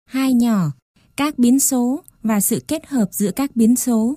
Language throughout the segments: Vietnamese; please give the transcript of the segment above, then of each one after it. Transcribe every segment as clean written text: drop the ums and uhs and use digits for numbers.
Hai nhỏ, các biến số và sự kết hợp giữa các biến số.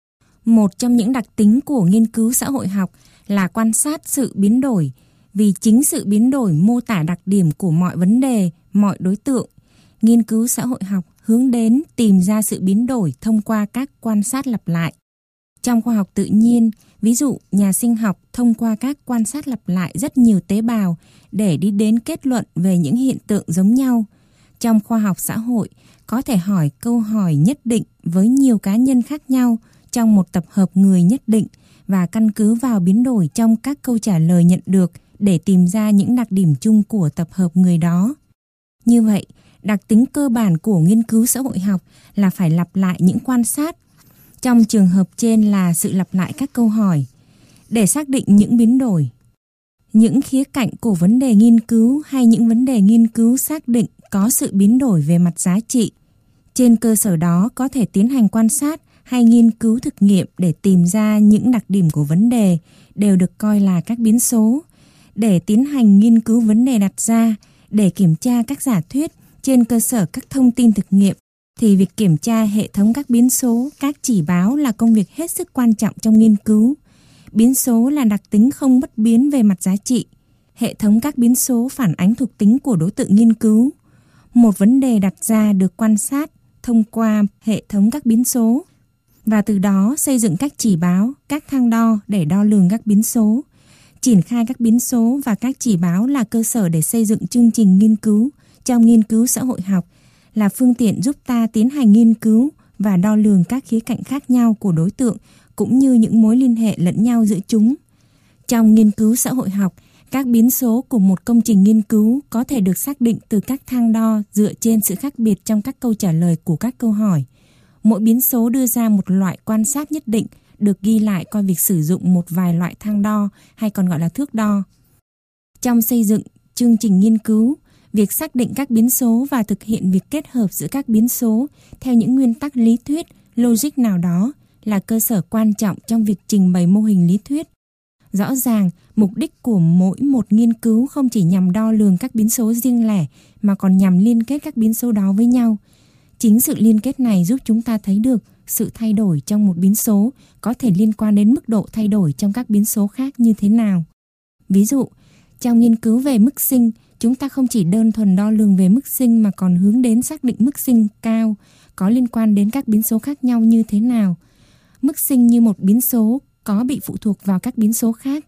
Một trong những đặc tính của nghiên cứu xã hội học là quan sát sự biến đổi, vì chính sự biến đổi mô tả đặc điểm của mọi vấn đề, mọi đối tượng. Nghiên cứu xã hội học hướng đến tìm ra sự biến đổi thông qua các quan sát lặp lại. Trong khoa học tự nhiên, ví dụ nhà sinh học thông qua các quan sát lặp lại rất nhiều tế bào để đi đến kết luận về những hiện tượng giống nhau. Trong khoa học xã hội, có thể hỏi câu hỏi nhất định với nhiều cá nhân khác nhau trong một tập hợp người nhất định và căn cứ vào biến đổi trong các câu trả lời nhận được để tìm ra những đặc điểm chung của tập hợp người đó. Như vậy, đặc tính cơ bản của nghiên cứu xã hội học là phải lặp lại những quan sát. Trong trường hợp trên là sự lặp lại các câu hỏi để xác định những biến đổi, những khía cạnh của vấn đề nghiên cứu hay những vấn đề nghiên cứu xác định có sự biến đổi về mặt giá trị. Trên cơ sở đó có thể tiến hành quan sát hay nghiên cứu thực nghiệm để tìm ra những đặc điểm của vấn đề đều được coi là các biến số. Để tiến hành nghiên cứu vấn đề đặt ra, để kiểm tra các giả thuyết trên cơ sở các thông tin thực nghiệm, thì việc kiểm tra hệ thống các biến số, các chỉ báo là công việc hết sức quan trọng trong nghiên cứu. Biến số là đặc tính không bất biến về mặt giá trị. Hệ thống các biến số phản ánh thuộc tính của đối tượng nghiên cứu. Một vấn đề đặt ra được quan sát thông qua hệ thống các biến số và từ đó xây dựng các chỉ báo, các thang đo để đo lường các biến số. Triển khai các biến số và các chỉ báo là cơ sở để xây dựng chương trình nghiên cứu trong nghiên cứu xã hội học, là phương tiện giúp ta tiến hành nghiên cứu và đo lường các khía cạnh khác nhau của đối tượng cũng như những mối liên hệ lẫn nhau giữa chúng. Trong nghiên cứu xã hội học, các biến số của một công trình nghiên cứu có thể được xác định từ các thang đo dựa trên sự khác biệt trong các câu trả lời của các câu hỏi. Mỗi biến số đưa ra một loại quan sát nhất định, được ghi lại qua việc sử dụng một vài loại thang đo hay còn gọi là thước đo. Trong xây dựng chương trình nghiên cứu, việc xác định các biến số và thực hiện việc kết hợp giữa các biến số theo những nguyên tắc lý thuyết, logic nào đó là cơ sở quan trọng trong việc trình bày mô hình lý thuyết. Rõ ràng, mục đích của mỗi một nghiên cứu không chỉ nhằm đo lường các biến số riêng lẻ mà còn nhằm liên kết các biến số đó với nhau. Chính sự liên kết này giúp chúng ta thấy được sự thay đổi trong một biến số có thể liên quan đến mức độ thay đổi trong các biến số khác như thế nào. Ví dụ, trong nghiên cứu về mức sinh, chúng ta không chỉ đơn thuần đo lường về mức sinh mà còn hướng đến xác định mức sinh cao có liên quan đến các biến số khác nhau như thế nào. Mức sinh như một biến số có bị phụ thuộc vào các biến số khác,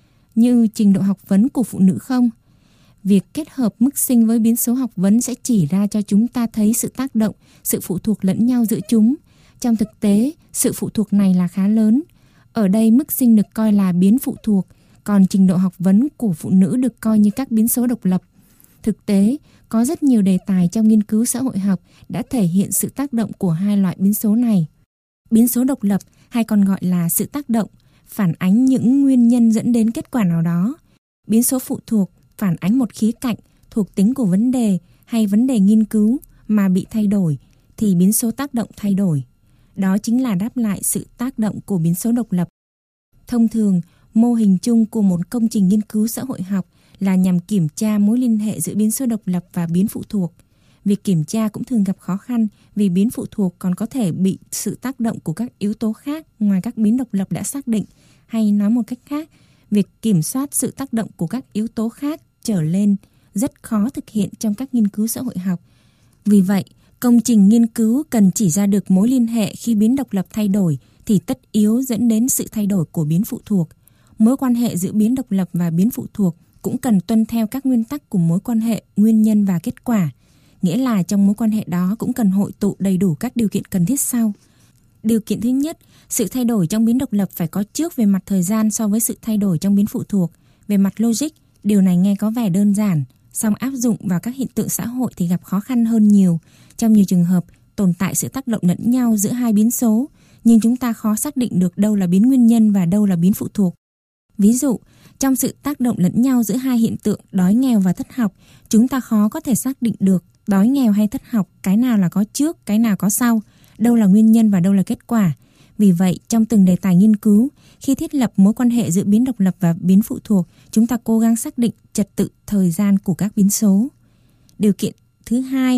như trình độ học vấn của phụ nữ không? Việc kết hợp mức sinh với biến số học vấn sẽ chỉ ra cho chúng ta thấy sự tác động, sự phụ thuộc lẫn nhau giữa chúng. Trong thực tế, sự phụ thuộc này là khá lớn. Ở đây mức sinh được coi là biến phụ thuộc, còn trình độ học vấn của phụ nữ được coi như các biến số độc lập. Thực tế, có rất nhiều đề tài trong nghiên cứu xã hội học đã thể hiện sự tác động của hai loại biến số này. Biến số độc lập hay còn gọi là sự tác động phản ánh những nguyên nhân dẫn đến kết quả nào đó. Biến số phụ thuộc phản ánh một khía cạnh, thuộc tính của vấn đề hay vấn đề nghiên cứu mà bị thay đổi thì biến số tác động thay đổi. Đó chính là đáp lại sự tác động của biến số độc lập. Thông thường, mô hình chung của một công trình nghiên cứu xã hội học là nhằm kiểm tra mối liên hệ giữa biến số độc lập và biến phụ thuộc. Việc kiểm tra cũng thường gặp khó khăn vì biến phụ thuộc còn có thể bị sự tác động của các yếu tố khác ngoài các biến độc lập đã xác định, hay nói một cách khác, việc kiểm soát sự tác động của các yếu tố khác trở lên rất khó thực hiện trong các nghiên cứu xã hội học. Vì vậy, công trình nghiên cứu cần chỉ ra được mối liên hệ khi biến độc lập thay đổi thì tất yếu dẫn đến sự thay đổi của biến phụ thuộc. Mối quan hệ giữa biến độc lập và biến phụ thuộc cũng cần tuân theo các nguyên tắc của mối quan hệ nguyên nhân và kết quả. Nghĩa là trong mối quan hệ đó cũng cần hội tụ đầy đủ các điều kiện cần thiết sau. Điều kiện thứ nhất, sự thay đổi trong biến độc lập phải có trước về mặt thời gian so với sự thay đổi trong biến phụ thuộc. Về mặt logic, điều này nghe có vẻ đơn giản, song áp dụng vào các hiện tượng xã hội thì gặp khó khăn hơn nhiều. Trong nhiều trường hợp, tồn tại sự tác động lẫn nhau giữa hai biến số, nhưng chúng ta khó xác định được đâu là biến nguyên nhân và đâu là biến phụ thuộc. Ví dụ, trong sự tác động lẫn nhau giữa hai hiện tượng đói nghèo và thất học, chúng ta khó có thể xác định được đói nghèo hay thất học, cái nào là có trước, cái nào có sau, đâu là nguyên nhân và đâu là kết quả. Vì vậy, trong từng đề tài nghiên cứu, khi thiết lập mối quan hệ giữa biến độc lập và biến phụ thuộc, chúng ta cố gắng xác định trật tự thời gian của các biến số. Điều kiện thứ hai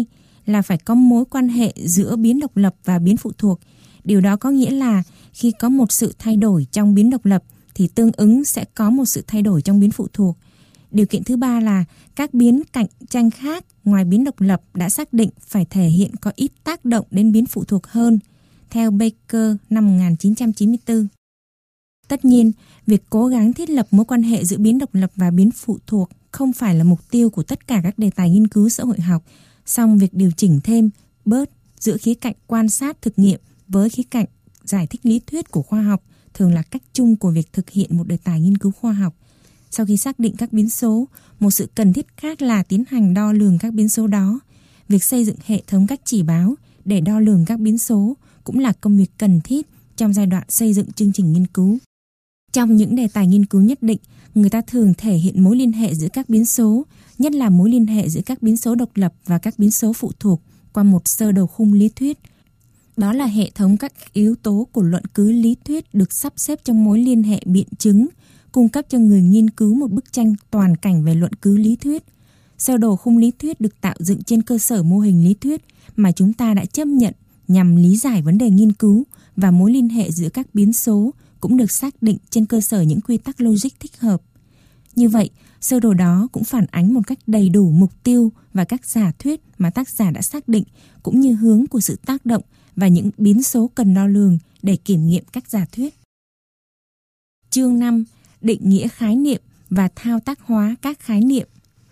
là phải có mối quan hệ giữa biến độc lập và biến phụ thuộc. Điều đó có nghĩa là khi có một sự thay đổi trong biến độc lập thì tương ứng sẽ có một sự thay đổi trong biến phụ thuộc. Điều kiện thứ ba là các biến cạnh tranh khác ngoài biến độc lập đã xác định phải thể hiện có ít tác động đến biến phụ thuộc hơn, theo Baker năm 1994. Tất nhiên, việc cố gắng thiết lập mối quan hệ giữa biến độc lập và biến phụ thuộc không phải là mục tiêu của tất cả các đề tài nghiên cứu xã hội học, song việc điều chỉnh thêm, bớt giữa khía cạnh quan sát thực nghiệm với khía cạnh giải thích lý thuyết của khoa học thường là cách chung của việc thực hiện một đề tài nghiên cứu khoa học. Sau khi xác định các biến số, một sự cần thiết khác là tiến hành đo lường các biến số đó. Việc xây dựng hệ thống các chỉ báo để đo lường các biến số cũng là công việc cần thiết trong giai đoạn xây dựng chương trình nghiên cứu. Trong những đề tài nghiên cứu nhất định, người ta thường thể hiện mối liên hệ giữa các biến số, nhất là mối liên hệ giữa các biến số độc lập và các biến số phụ thuộc qua một sơ đồ khung lý thuyết. Đó là hệ thống các yếu tố của luận cứ lý thuyết được sắp xếp trong mối liên hệ biện chứng, cung cấp cho người nghiên cứu một bức tranh toàn cảnh về luận cứ lý thuyết. Sơ đồ khung lý thuyết được tạo dựng trên cơ sở mô hình lý thuyết mà chúng ta đã chấp nhận nhằm lý giải vấn đề nghiên cứu, và mối liên hệ giữa các biến số cũng được xác định trên cơ sở những quy tắc logic thích hợp. Như vậy, sơ đồ đó cũng phản ánh một cách đầy đủ mục tiêu và các giả thuyết mà tác giả đã xác định, cũng như hướng của sự tác động và những biến số cần đo lường để kiểm nghiệm các giả thuyết. Chương 5. Định nghĩa khái niệm và thao tác hóa các khái niệm.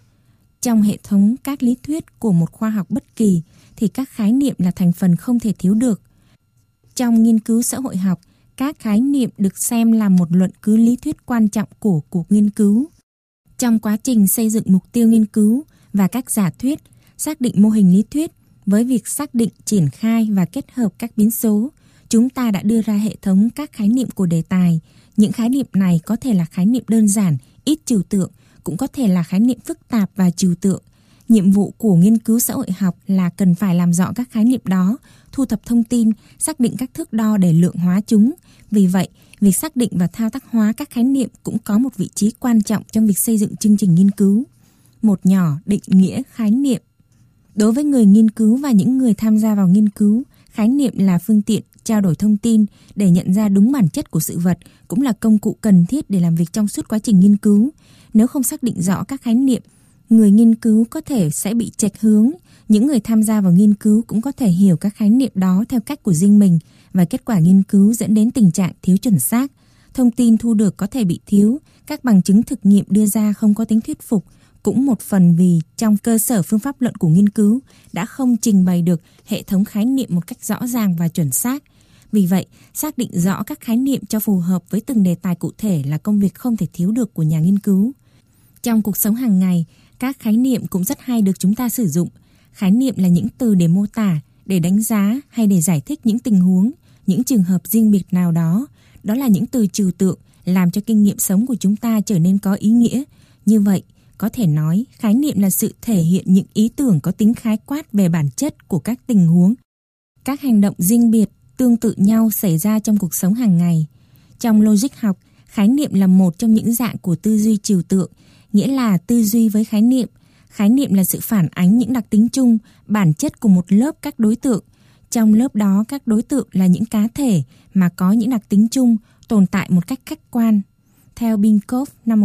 Trong hệ thống các lý thuyết của một khoa học bất kỳ thì các khái niệm là thành phần không thể thiếu được. Trong nghiên cứu xã hội học, các khái niệm được xem là một luận cứ lý thuyết quan trọng của cuộc nghiên cứu. Trong quá trình xây dựng mục tiêu nghiên cứu và các giả thuyết, xác định mô hình lý thuyết, với việc xác định, triển khai và kết hợp các biến số, chúng ta đã đưa ra hệ thống các khái niệm của đề tài. Những khái niệm này có thể là khái niệm đơn giản, ít trừu tượng, cũng có thể là khái niệm phức tạp và trừu tượng. Nhiệm vụ của nghiên cứu xã hội học là cần phải làm rõ các khái niệm đó, thu thập thông tin, xác định các thước đo để lượng hóa chúng. Vì vậy, việc xác định và thao tác hóa các khái niệm cũng có một vị trí quan trọng trong việc xây dựng chương trình nghiên cứu. Một nhỏ định nghĩa khái niệm. Đối với người nghiên cứu và những người tham gia vào nghiên cứu, khái niệm là phương tiện trao đổi thông tin để nhận ra đúng bản chất của sự vật, cũng là công cụ cần thiết để làm việc trong suốt quá trình nghiên cứu. Nếu không xác định rõ các khái niệm, người nghiên cứu có thể sẽ bị chệch hướng. Những người tham gia vào nghiên cứu cũng có thể hiểu các khái niệm đó theo cách của riêng mình, và kết quả nghiên cứu dẫn đến tình trạng thiếu chuẩn xác. Thông tin thu được có thể bị thiếu, các bằng chứng thực nghiệm đưa ra không có tính thuyết phục, cũng một phần vì trong cơ sở phương pháp luận của nghiên cứu đã không trình bày được hệ thống khái niệm một cách rõ ràng và chuẩn xác. Vì vậy, xác định rõ các khái niệm cho phù hợp với từng đề tài cụ thể là công việc không thể thiếu được của nhà nghiên cứu. Trong cuộc sống hàng ngày, các khái niệm cũng rất hay được chúng ta sử dụng. Khái niệm là những từ để mô tả, để đánh giá hay để giải thích những tình huống, những trường hợp riêng biệt nào đó. Đó là những từ trừu tượng làm cho kinh nghiệm sống của chúng ta trở nên có ý nghĩa. Như vậy, có thể nói khái niệm là sự thể hiện những ý tưởng có tính khái quát về bản chất của các tình huống, các hành động riêng biệt, tương tự nhau xảy ra trong cuộc sống hàng ngày. Trong logic học, khái niệm là một trong những dạng của tư duy trừu tượng, nghĩa là tư duy với khái niệm. Khái niệm là sự phản ánh những đặc tính chung, bản chất của một lớp các đối tượng. Trong lớp đó, các đối tượng là những cá thể mà có những đặc tính chung, tồn tại một cách khách quan. Theo Binkoff năm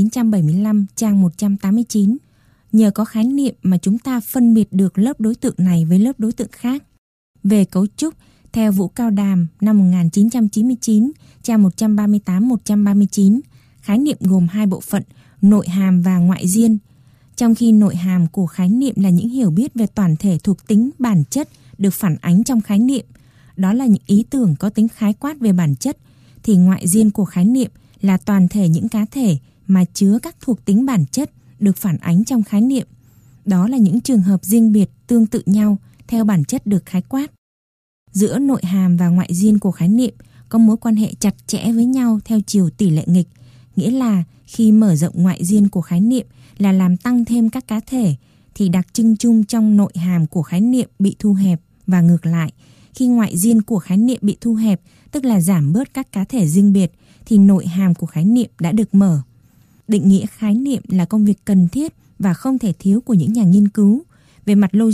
1975, trang 189, nhờ có khái niệm mà chúng ta phân biệt được lớp đối tượng này với lớp đối tượng khác. Về cấu trúc, theo Vũ Cao Đàm năm 1999, trang 138-139, khái niệm gồm hai bộ phận, nội hàm và ngoại diên. Trong khi nội hàm của khái niệm là những hiểu biết về toàn thể thuộc tính bản chất được phản ánh trong khái niệm, đó là những ý tưởng có tính khái quát về bản chất, thì ngoại diên của khái niệm là toàn thể những cá thể mà chứa các thuộc tính bản chất được phản ánh trong khái niệm. Đó là những trường hợp riêng biệt tương tự nhau theo bản chất được khái quát. Giữa nội hàm và ngoại diên của khái niệm có mối quan hệ chặt chẽ với nhau theo chiều tỷ lệ nghịch, nghĩa là khi mở rộng ngoại diên của khái niệm là làm tăng thêm các cá thể, thì đặc trưng chung trong nội hàm của khái niệm bị thu hẹp, và ngược lại, khi ngoại diên của khái niệm bị thu hẹp, tức là giảm bớt các cá thể riêng biệt, thì nội hàm của khái niệm đã được mở. Định nghĩa khái niệm là công việc cần thiết và không thể thiếu của những nhà nghiên cứu. Về mặt logic,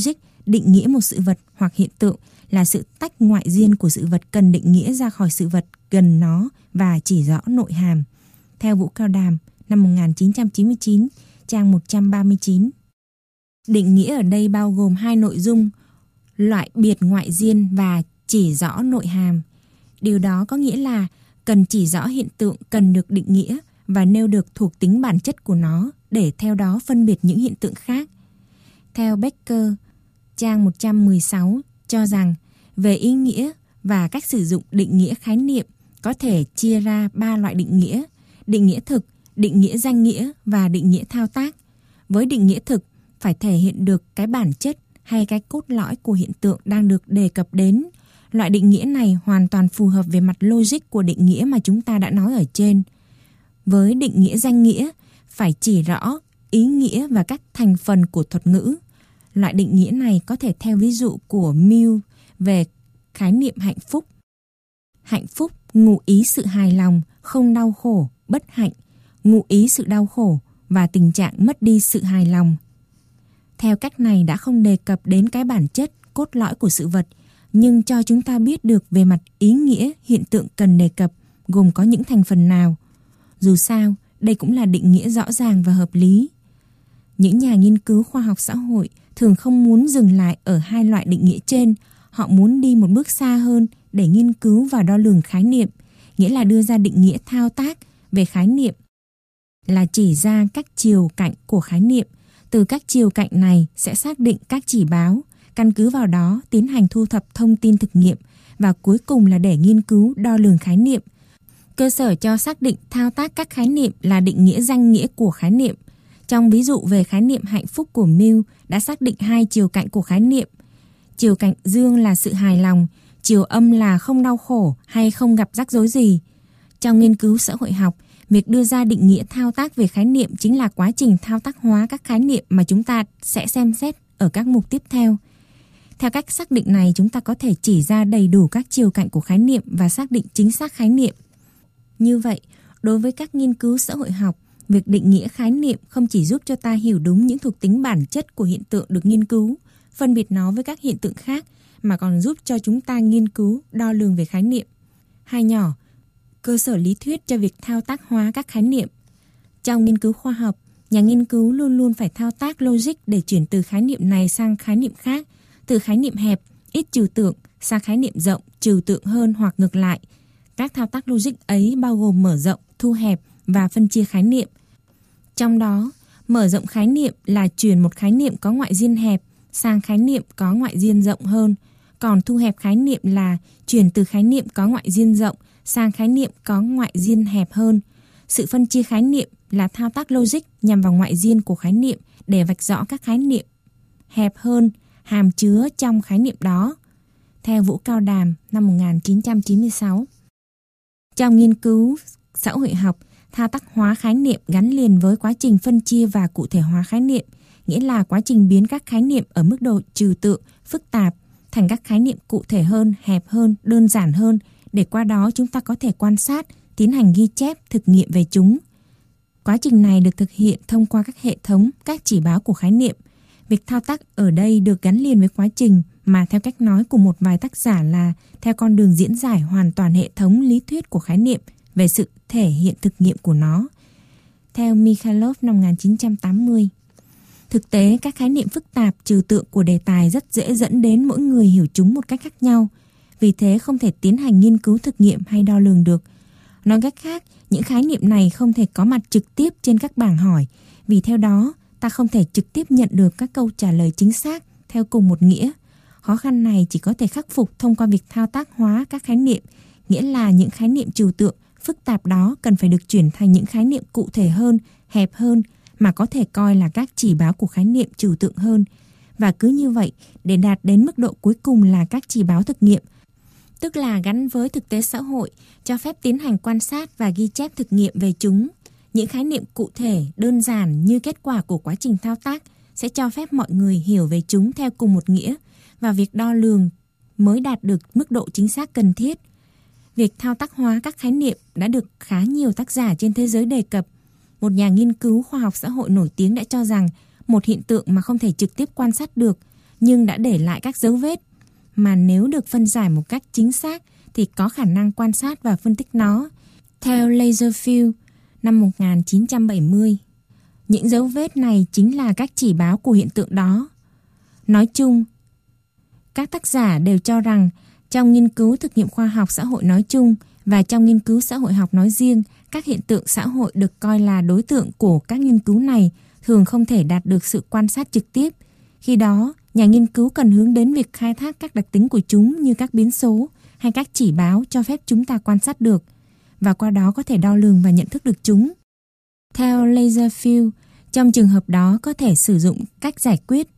định nghĩa một sự vật hoặc hiện tượng là sự tách ngoại riêng của sự vật cần định nghĩa ra khỏi sự vật gần nó và chỉ rõ nội hàm. Theo Vũ Cao Đàm, năm 1999, trang 139. Định nghĩa ở đây bao gồm hai nội dung: loại biệt ngoại riêng và chỉ rõ nội hàm. Điều đó có nghĩa là cần chỉ rõ hiện tượng cần được định nghĩa và nêu được thuộc tính bản chất của nó để theo đó phân biệt những hiện tượng khác. Theo Becker, trang 116 cho rằng về ý nghĩa và cách sử dụng định nghĩa khái niệm có thể chia ra 3 loại định nghĩa thực, định nghĩa danh nghĩa và định nghĩa thao tác. Với định nghĩa thực, phải thể hiện được cái bản chất hay cái cốt lõi của hiện tượng đang được đề cập đến. Loại định nghĩa này hoàn toàn phù hợp về mặt logic của định nghĩa mà chúng ta đã nói ở trên. Với định nghĩa danh nghĩa, phải chỉ rõ ý nghĩa và các thành phần của thuật ngữ. Loại định nghĩa này có thể theo ví dụ của Mill về khái niệm hạnh phúc. Hạnh phúc ngụ ý sự hài lòng, không đau khổ, bất hạnh, ngụ ý sự đau khổ và tình trạng mất đi sự hài lòng. Theo cách này đã không đề cập đến cái bản chất, cốt lõi của sự vật, nhưng cho chúng ta biết được về mặt ý nghĩa hiện tượng cần đề cập gồm có những thành phần nào. Dù sao, đây cũng là định nghĩa rõ ràng và hợp lý. Những nhà nghiên cứu khoa học xã hội thường không muốn dừng lại ở hai loại định nghĩa trên. Họ muốn đi một bước xa hơn để nghiên cứu và đo lường khái niệm, nghĩa là đưa ra định nghĩa thao tác về khái niệm, là chỉ ra các chiều cạnh của khái niệm. Từ các chiều cạnh này sẽ xác định các chỉ báo, căn cứ vào đó tiến hành thu thập thông tin thực nghiệm và cuối cùng là để nghiên cứu đo lường khái niệm. Cơ sở cho xác định thao tác các khái niệm là định nghĩa danh nghĩa của khái niệm. Trong ví dụ về khái niệm hạnh phúc của Mill đã xác định hai chiều cạnh của khái niệm. Chiều cạnh dương là sự hài lòng, chiều âm là không đau khổ hay không gặp rắc rối gì. Trong nghiên cứu xã hội học, việc đưa ra định nghĩa thao tác về khái niệm chính là quá trình thao tác hóa các khái niệm mà chúng ta sẽ xem xét ở các mục tiếp theo. Theo cách xác định này, chúng ta có thể chỉ ra đầy đủ các chiều cạnh của khái niệm và xác định chính xác khái niệm. Như vậy, đối với các nghiên cứu xã hội học, việc định nghĩa khái niệm không chỉ giúp cho ta hiểu đúng những thuộc tính bản chất của hiện tượng được nghiên cứu, phân biệt nó với các hiện tượng khác, mà còn giúp cho chúng ta nghiên cứu, đo lường về khái niệm. Hai nhỏ, cơ sở lý thuyết cho việc thao tác hóa các khái niệm. Trong nghiên cứu khoa học, nhà nghiên cứu luôn luôn phải thao tác logic để chuyển từ khái niệm này sang khái niệm khác, từ khái niệm hẹp, ít trừu tượng sang khái niệm rộng, trừu tượng hơn hoặc ngược lại. Các thao tác logic ấy bao gồm mở rộng, thu hẹp và phân chia khái niệm. Trong đó, mở rộng khái niệm là chuyển một khái niệm có ngoại riêng hẹp sang khái niệm có ngoại riêng rộng hơn, còn thu hẹp khái niệm là chuyển từ khái niệm có ngoại riêng rộng sang khái niệm có ngoại riêng hẹp hơn. Sự phân chia khái niệm là thao tác logic nhằm vào ngoại riêng của khái niệm để vạch rõ các khái niệm hẹp hơn hàm chứa trong khái niệm đó. Theo Vũ Cao Đàm, năm 1996. Trong nghiên cứu xã hội học, thao tác hóa khái niệm gắn liền với quá trình phân chia và cụ thể hóa khái niệm, nghĩa là quá trình biến các khái niệm ở mức độ trừu tượng, phức tạp thành các khái niệm cụ thể hơn, hẹp hơn, đơn giản hơn, để qua đó chúng ta có thể quan sát, tiến hành ghi chép, thực nghiệm về chúng. Quá trình này được thực hiện thông qua các hệ thống, các chỉ báo của khái niệm. Việc thao tác ở đây được gắn liền với quá trình mà theo cách nói của một vài tác giả là theo con đường diễn giải hoàn toàn hệ thống lý thuyết của khái niệm về sự thể hiện thực nghiệm của nó. Theo Mikhailov năm 1980. Thực tế, các khái niệm phức tạp trừu tượng của đề tài rất dễ dẫn đến mỗi người hiểu chúng một cách khác nhau. Vì thế không thể tiến hành nghiên cứu thực nghiệm hay đo lường được. Nói cách khác, những khái niệm này không thể có mặt trực tiếp trên các bảng hỏi. Vì theo đó, ta không thể trực tiếp nhận được các câu trả lời chính xác theo cùng một nghĩa. Khó khăn này chỉ có thể khắc phục thông qua việc thao tác hóa các khái niệm, nghĩa là những khái niệm trừu tượng, phức tạp đó cần phải được chuyển thành những khái niệm cụ thể hơn, hẹp hơn, mà có thể coi là các chỉ báo của khái niệm trừu tượng hơn. Và cứ như vậy, để đạt đến mức độ cuối cùng là các chỉ báo thực nghiệm, tức là gắn với thực tế xã hội, cho phép tiến hành quan sát và ghi chép thực nghiệm về chúng. Những khái niệm cụ thể, đơn giản như kết quả của quá trình thao tác sẽ cho phép mọi người hiểu về chúng theo cùng một nghĩa, và việc đo lường mới đạt được mức độ chính xác cần thiết. Việc thao tác hóa các khái niệm đã được khá nhiều tác giả trên thế giới đề cập. Một nhà nghiên cứu khoa học xã hội nổi tiếng đã cho rằng một hiện tượng mà không thể trực tiếp quan sát được, nhưng đã để lại các dấu vết mà nếu được phân giải một cách chính xác thì có khả năng quan sát và phân tích nó. Theo Laserfield năm 1970, những dấu vết này chính là các chỉ báo của hiện tượng đó. Nói chung, các tác giả đều cho rằng trong nghiên cứu thực nghiệm khoa học xã hội nói chung và trong nghiên cứu xã hội học nói riêng, các hiện tượng xã hội được coi là đối tượng của các nghiên cứu này thường không thể đạt được sự quan sát trực tiếp. Khi đó, nhà nghiên cứu cần hướng đến việc khai thác các đặc tính của chúng như các biến số hay các chỉ báo cho phép chúng ta quan sát được, và qua đó có thể đo lường và nhận thức được chúng. Theo Laserfield, trong trường hợp đó có thể sử dụng cách giải quyết.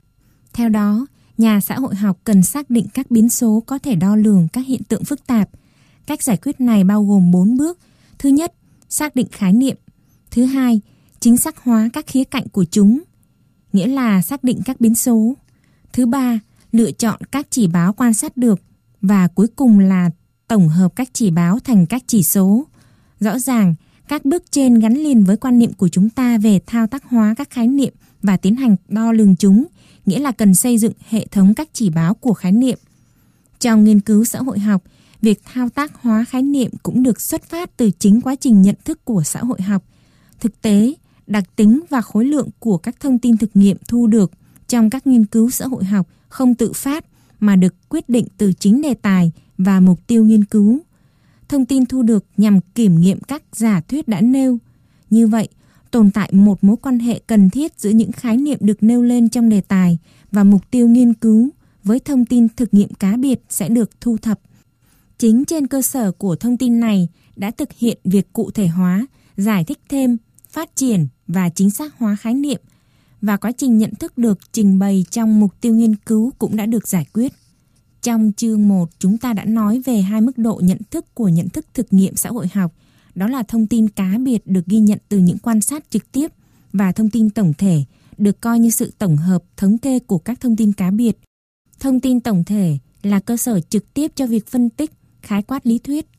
Theo đó, nhà xã hội học cần xác định các biến số có thể đo lường các hiện tượng phức tạp. Cách giải quyết này bao gồm 4 bước. Thứ nhất, xác định khái niệm. Thứ hai, chính xác hóa các khía cạnh của chúng, nghĩa là xác định các biến số. Thứ ba, lựa chọn các chỉ báo quan sát được. Và cuối cùng là tổng hợp các chỉ báo thành các chỉ số. Rõ ràng, các bước trên gắn liền với quan niệm của chúng ta về thao tác hóa các khái niệm và tiến hành đo lường chúng, nghĩa là cần xây dựng hệ thống các chỉ báo của khái niệm. Trong nghiên cứu xã hội học, việc thao tác hóa khái niệm cũng được xuất phát từ chính quá trình nhận thức của xã hội học. Thực tế, đặc tính và khối lượng của các thông tin thực nghiệm thu được trong các nghiên cứu xã hội học không tự phát mà được quyết định từ chính đề tài và mục tiêu nghiên cứu. Thông tin thu được nhằm kiểm nghiệm các giả thuyết đã nêu. Như vậy, tồn tại một mối quan hệ cần thiết giữa những khái niệm được nêu lên trong đề tài và mục tiêu nghiên cứu với thông tin thực nghiệm cá biệt sẽ được thu thập. Chính trên cơ sở của thông tin này đã thực hiện việc cụ thể hóa, giải thích thêm, phát triển và chính xác hóa khái niệm, và quá trình nhận thức được trình bày trong mục tiêu nghiên cứu cũng đã được giải quyết. Trong chương 1, chúng ta đã nói về hai mức độ nhận thức của nhận thức thực nghiệm xã hội học. Đó là thông tin cá biệt được ghi nhận từ những quan sát trực tiếp và thông tin tổng thể được coi như sự tổng hợp thống kê của các thông tin cá biệt. Thông tin tổng thể là cơ sở trực tiếp cho việc phân tích, khái quát lý thuyết,